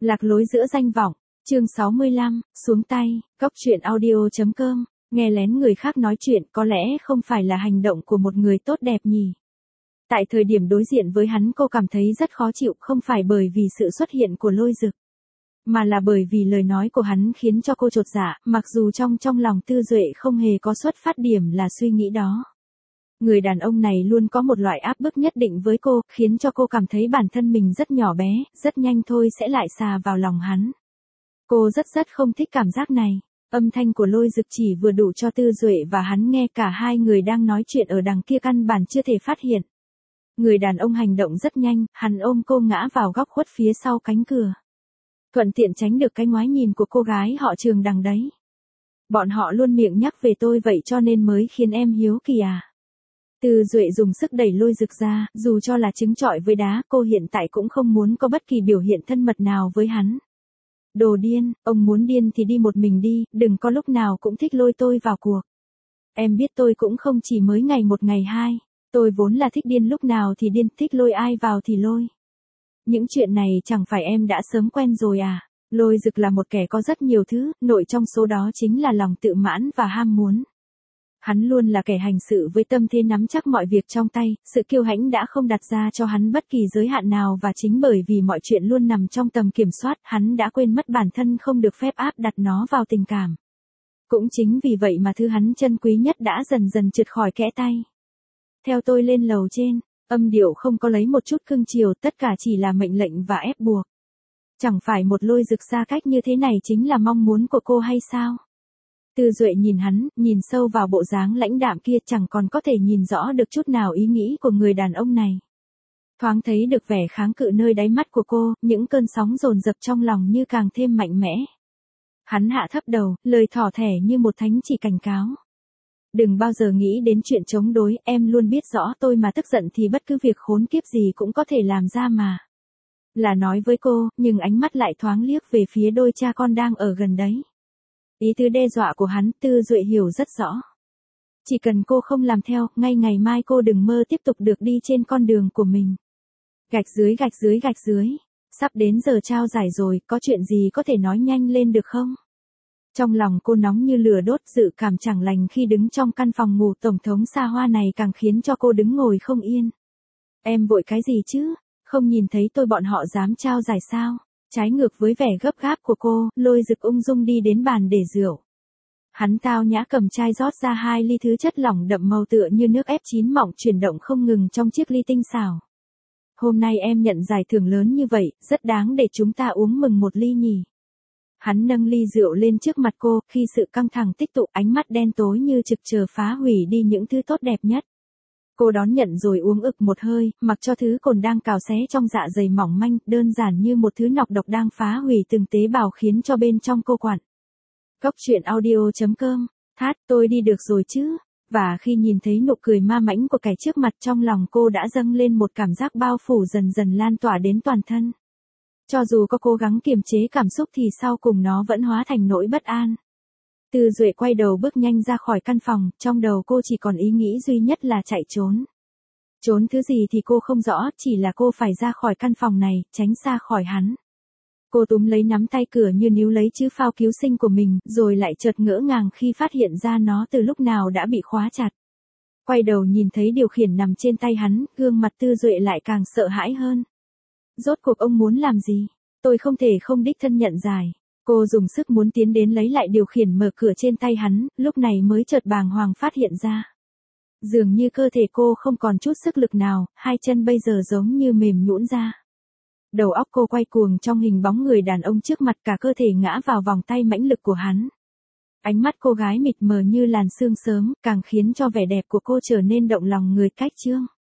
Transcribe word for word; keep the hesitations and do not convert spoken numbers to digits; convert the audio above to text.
Lạc lối giữa danh vọng, chương sáu mươi lăm, xuống tay, cóc truyện audio chấm com, nghe lén người khác nói chuyện có lẽ không phải là hành động của một người tốt đẹp nhỉ. Tại thời điểm đối diện với hắn cô cảm thấy rất khó chịu, không phải bởi vì sự xuất hiện của Lôi Dực, mà là bởi vì lời nói của hắn khiến cho cô chột dạ, mặc dù trong trong lòng Tư Duệ không hề có xuất phát điểm là suy nghĩ đó. Người đàn ông này luôn có một loại áp bức nhất định với cô, khiến cho cô cảm thấy bản thân mình rất nhỏ bé, rất nhanh thôi sẽ lại xà vào lòng hắn. Cô rất rất không thích cảm giác này. Âm thanh của Lôi Dực chỉ vừa đủ cho Tư Duệ và hắn nghe, cả hai người đang nói chuyện ở đằng kia căn bản chưa thể phát hiện. Người đàn ông hành động rất nhanh, hắn ôm cô ngã vào góc khuất phía sau cánh cửa. Thuận tiện tránh được cái ngoái nhìn của cô gái họ Trường đằng đấy. Bọn họ luôn miệng nhắc về tôi vậy cho nên mới khiến em hiếu kỳ à. Tư Duệ dùng sức đẩy Lôi Dực ra, dù cho là trứng trọi với đá, cô hiện tại cũng không muốn có bất kỳ biểu hiện thân mật nào với hắn. Đồ điên, ông muốn điên thì đi một mình đi, đừng có lúc nào cũng thích lôi tôi vào cuộc. Em biết tôi cũng không chỉ mới ngày một ngày hai, tôi vốn là thích điên lúc nào thì điên, thích lôi ai vào thì lôi. Những chuyện này chẳng phải em đã sớm quen rồi à. Lôi Dực là một kẻ có rất nhiều thứ, nội trong số đó chính là lòng tự mãn và ham muốn. Hắn luôn là kẻ hành sự với tâm thế nắm chắc mọi việc trong tay, sự kiêu hãnh đã không đặt ra cho hắn bất kỳ giới hạn nào, và chính bởi vì mọi chuyện luôn nằm trong tầm kiểm soát, hắn đã quên mất bản thân không được phép áp đặt nó vào tình cảm. Cũng chính vì vậy mà thứ hắn trân quý nhất đã dần dần trượt khỏi kẽ tay. Theo tôi lên lầu trên, âm điệu không có lấy một chút cưng chiều, tất cả chỉ là mệnh lệnh và ép buộc. Chẳng phải một Lôi Dực xa cách như thế này chính là mong muốn của cô hay sao? Tư Duệ nhìn hắn, nhìn sâu vào bộ dáng lãnh đạm kia, chẳng còn có thể nhìn rõ được chút nào ý nghĩ của người đàn ông này. Thoáng thấy được vẻ kháng cự nơi đáy mắt của cô, những cơn sóng dồn dập trong lòng như càng thêm mạnh mẽ. Hắn hạ thấp đầu, lời thỏ thẻ như một thánh chỉ cảnh cáo. Đừng bao giờ nghĩ đến chuyện chống đối, em luôn biết rõ tôi mà tức giận thì bất cứ việc khốn kiếp gì cũng có thể làm ra mà. Là nói với cô, nhưng ánh mắt lại thoáng liếc về phía đôi cha con đang ở gần đấy. Ý tứ đe dọa của hắn, Tư Duệ hiểu rất rõ. Chỉ cần cô không làm theo, ngay ngày mai cô đừng mơ tiếp tục được đi trên con đường của mình. Gạch dưới gạch dưới gạch dưới. Sắp đến giờ trao giải rồi, có chuyện gì có thể nói nhanh lên được không? Trong lòng cô nóng như lửa đốt, dự cảm chẳng lành khi đứng trong căn phòng ngủ tổng thống xa hoa này càng khiến cho cô đứng ngồi không yên. Em vội cái gì chứ? Không nhìn thấy tôi bọn họ dám trao giải sao? Trái ngược với vẻ gấp gáp của cô, Lôi Dực ung dung đi đến bàn để rượu. Hắn tao nhã cầm chai rót ra hai ly thứ chất lỏng đậm màu tựa như nước ép chín mọng chuyển động không ngừng trong chiếc ly tinh xảo. Hôm nay em nhận giải thưởng lớn như vậy, rất đáng để chúng ta uống mừng một ly nhỉ. Hắn nâng ly rượu lên trước mặt cô, khi sự căng thẳng tích tụ, ánh mắt đen tối như trực chờ phá hủy đi những thứ tốt đẹp nhất. Cô đón nhận rồi uống ực một hơi, mặc cho thứ cồn đang cào xé trong dạ dày mỏng manh, đơn giản như một thứ nọc độc đang phá hủy từng tế bào khiến cho bên trong cô quặn. Cóc truyện audio chấm com, thát, tôi đi được rồi chứ. Và khi nhìn thấy nụ cười ma mãnh của kẻ trước mặt, trong lòng cô đã dâng lên một cảm giác bao phủ dần dần lan tỏa đến toàn thân. Cho dù có cố gắng kiềm chế cảm xúc thì sau cùng nó vẫn hóa thành nỗi bất an. Tư Duệ quay đầu bước nhanh ra khỏi căn phòng, trong đầu cô chỉ còn ý nghĩ duy nhất là chạy trốn. Trốn thứ gì thì cô không rõ, chỉ là cô phải ra khỏi căn phòng này, tránh xa khỏi hắn. Cô túm lấy nắm tay cửa như níu lấy chữ phao cứu sinh của mình, rồi lại chợt ngỡ ngàng khi phát hiện ra nó từ lúc nào đã bị khóa chặt. Quay đầu nhìn thấy điều khiển nằm trên tay hắn, gương mặt Tư Duệ lại càng sợ hãi hơn. Rốt cuộc ông muốn làm gì? Tôi không thể không đích thân nhận giải. Cô dùng sức muốn tiến đến lấy lại điều khiển mở cửa trên tay hắn, lúc này mới chợt bàng hoàng phát hiện ra. Dường như cơ thể cô không còn chút sức lực nào, hai chân bây giờ giống như mềm nhũn ra. Đầu óc cô quay cuồng trong hình bóng người đàn ông trước mặt, cả cơ thể ngã vào vòng tay mãnh lực của hắn. Ánh mắt cô gái mịt mờ như làn sương sớm, càng khiến cho vẻ đẹp của cô trở nên động lòng người cách chương.